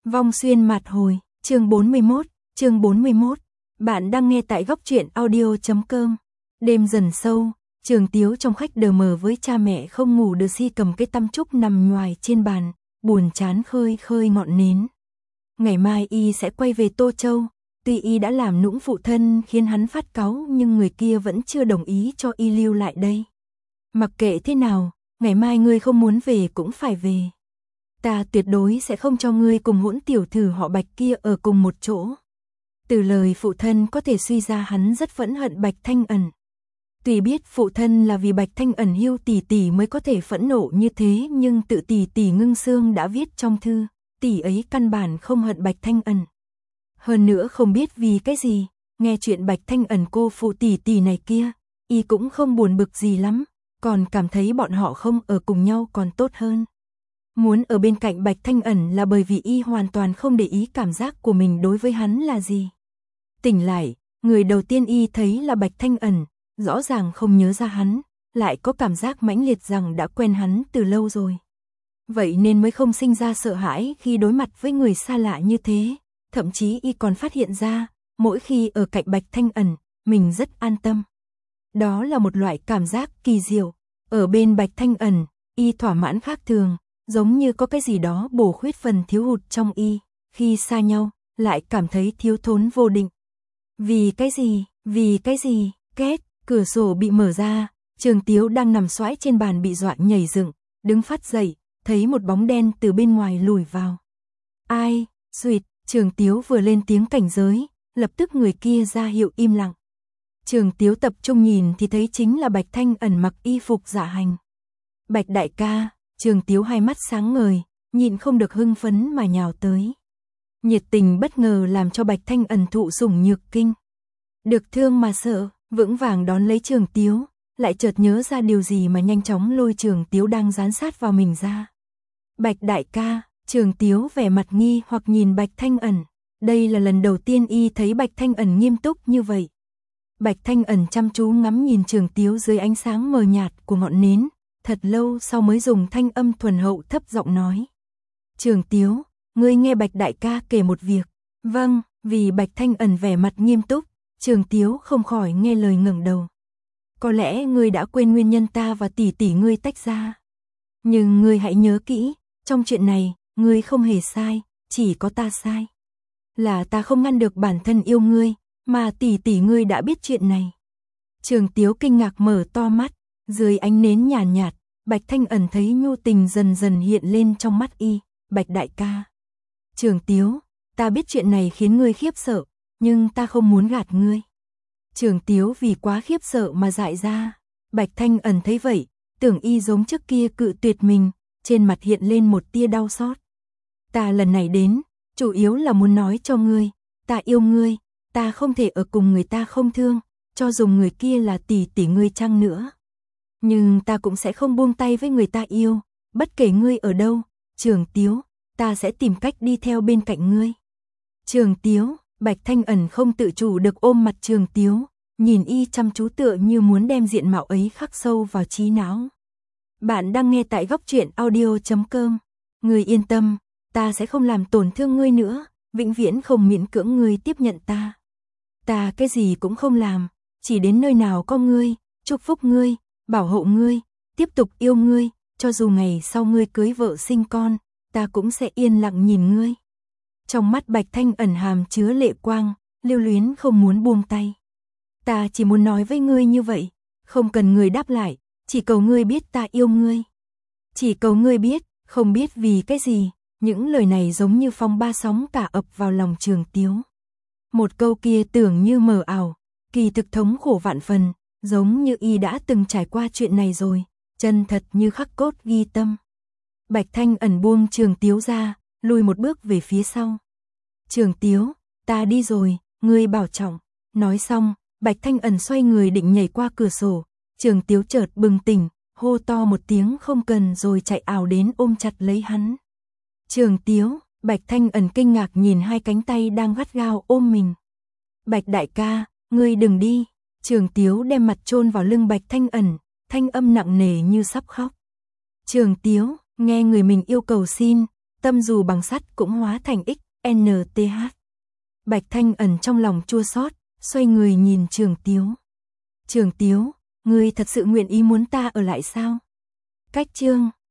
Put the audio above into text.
Vong xuyên mạt hồi, chương 41. Bạn đang nghe tại góc truyện audio.com. Đêm dần sâu, Trường Tiếu trong khách đờ mờ với cha mẹ không ngủ được, si cầm cái tăm trúc nằm nhoài trên bàn, buồn chán khơi khơi ngọn nến. Ngày mai y sẽ quay về Tô Châu, tuy y đã làm nũng phụ thân khiến hắn phát cáu, nhưng người kia vẫn chưa đồng ý cho y lưu lại đây. Mặc kệ thế nào, ngày mai ngươi không muốn về cũng phải về. Ta tuyệt đối sẽ không cho ngươi cùng hỗn tiểu thử họ Bạch kia ở cùng một chỗ. Từ lời phụ thân có thể suy ra hắn rất phẫn hận Bạch Thanh Ẩn. Tuy biết phụ thân là vì Bạch Thanh Ẩn hiu tỷ tỷ mới có thể phẫn nộ như thế, nhưng tự tỷ tỷ Ngưng Sương đã viết trong thư, tỷ ấy căn bản không hận Bạch Thanh Ẩn. Hơn nữa không biết vì cái gì, nghe chuyện Bạch Thanh Ẩn cô phụ tỷ tỷ này kia, y cũng không buồn bực gì lắm, còn cảm thấy bọn họ không ở cùng nhau còn tốt hơn. Muốn ở bên cạnh Bạch Thanh Ẩn là bởi vì y hoàn toàn không để ý cảm giác của mình đối với hắn là gì. Tỉnh lại, người đầu tiên y thấy là Bạch Thanh Ẩn, rõ ràng không nhớ ra hắn, lại có cảm giác mãnh liệt rằng đã quen hắn từ lâu rồi. Vậy nên mới không sinh ra sợ hãi khi đối mặt với người xa lạ như thế, thậm chí y còn phát hiện ra, mỗi khi ở cạnh Bạch Thanh Ẩn, mình rất an tâm. Đó là một loại cảm giác kỳ diệu, ở bên Bạch Thanh Ẩn, y thỏa mãn khác thường, giống như có cái gì đó bổ khuyết phần thiếu hụt trong y, khi xa nhau, lại cảm thấy thiếu thốn vô định. Vì cái gì, két, cửa sổ bị mở ra, Trường Tiếu đang nằm xoãi trên bàn bị dọa nhảy dựng, đứng phát dậy, thấy một bóng đen từ bên ngoài lùi vào. Ai, suýt, Trường Tiếu vừa lên tiếng cảnh giới, lập tức người kia ra hiệu im lặng. Trường Tiếu tập trung nhìn thì thấy chính là Bạch Thanh Ẩn mặc y phục dạ hành. Bạch đại ca, Trường Tiếu hai mắt sáng ngời, nhịn không được hưng phấn mà nhào tới. Nhiệt tình bất ngờ làm cho Bạch Thanh Ẩn thụ sủng nhược kinh. Được thương mà sợ, vững vàng đón lấy Trường Tiếu, lại chợt nhớ ra điều gì mà nhanh chóng lôi Trường Tiếu đang dán sát vào mình ra. Bạch đại ca, Trường Tiếu vẻ mặt nghi hoặc nhìn Bạch Thanh Ẩn. Đây là lần đầu tiên y thấy Bạch Thanh Ẩn nghiêm túc như vậy. Bạch Thanh Ẩn chăm chú ngắm nhìn Trường Tiếu dưới ánh sáng mờ nhạt của ngọn nến, thật lâu sau mới dùng thanh âm thuần hậu thấp giọng nói. Trường Tiếu, ngươi nghe Bạch đại ca kể một việc. Vâng, vì Bạch Thanh Ẩn vẻ mặt nghiêm túc, Trường Tiếu không khỏi nghe lời ngẩng đầu. Có lẽ ngươi đã quên nguyên nhân ta và tỷ tỷ ngươi tách ra. Nhưng ngươi hãy nhớ kỹ, trong chuyện này, ngươi không hề sai, chỉ có ta sai. Là ta không ngăn được bản thân yêu ngươi, mà tỷ tỷ ngươi đã biết chuyện này. Trường Tiếu kinh ngạc mở to mắt, dưới ánh nến nhàn nhạt, Bạch Thanh Ẩn thấy nhu tình dần dần hiện lên trong mắt y. Bạch đại ca. Trường Tiếu, ta biết chuyện này khiến ngươi khiếp sợ, nhưng ta không muốn gạt ngươi. Trường Tiếu vì quá khiếp sợ mà dại ra. Bạch Thanh Ẩn thấy vậy, tưởng y giống trước kia cự tuyệt mình, trên mặt hiện lên một tia đau xót. Ta lần này đến, chủ yếu là muốn nói cho ngươi, ta yêu ngươi, ta không thể ở cùng người ta không thương, cho dù người kia là tỷ tỷ ngươi chăng nữa. Nhưng ta cũng sẽ không buông tay với người ta yêu, bất kể ngươi ở đâu, Trường Tiếu, ta sẽ tìm cách đi theo bên cạnh ngươi. Trường Tiếu, Bạch Thanh Ẩn không tự chủ được ôm mặt Trường Tiếu, nhìn y chăm chú tựa như muốn đem diện mạo ấy khắc sâu vào trí não. Bạn đang nghe tại góc truyện audio.com. Ngươi yên tâm, ta sẽ không làm tổn thương ngươi nữa, vĩnh viễn không miễn cưỡng ngươi tiếp nhận ta. Ta cái gì cũng không làm, chỉ đến nơi nào có ngươi, chúc phúc ngươi, bảo hộ ngươi, tiếp tục yêu ngươi, cho dù ngày sau ngươi cưới vợ sinh con, ta cũng sẽ yên lặng nhìn ngươi. Trong mắt Bạch Thanh Ẩn hàm chứa lệ quang, lưu luyến không muốn buông tay. Ta chỉ muốn nói với ngươi như vậy, không cần ngươi đáp lại, chỉ cầu ngươi biết ta yêu ngươi. Chỉ cầu ngươi biết, không biết vì cái gì, những lời này giống như phong ba sóng cả ập vào lòng Trường Tiếu. Một câu kia tưởng như mờ ảo, kỳ thực thống khổ vạn phần, giống như y đã từng trải qua chuyện này rồi, chân thật như khắc cốt ghi tâm. Bạch Thanh Ẩn buông Trường Tiếu ra, lùi một bước về phía sau. Trường Tiếu, ta đi rồi, ngươi bảo trọng. Nói xong, Bạch Thanh Ẩn xoay người định nhảy qua cửa sổ. Trường Tiếu chợt bừng tỉnh, hô to một tiếng không cần rồi chạy ảo đến ôm chặt lấy hắn. Trường Tiếu, Bạch Thanh Ẩn kinh ngạc nhìn hai cánh tay đang gắt gao ôm mình. Bạch đại ca, ngươi đừng đi. Trường Tiếu đem mặt chôn vào lưng Bạch Thanh Ẩn, thanh âm nặng nề như sắp khóc. Trường Tiếu, nghe người mình yêu cầu xin, tâm dù bằng sắt cũng hóa thành XNTH. Bạch Thanh ẩn trong lòng chua xót, xoay người nhìn Trường Tiếu. Trường Tiếu, ngươi thật sự nguyện ý muốn ta ở lại sao? Cách chương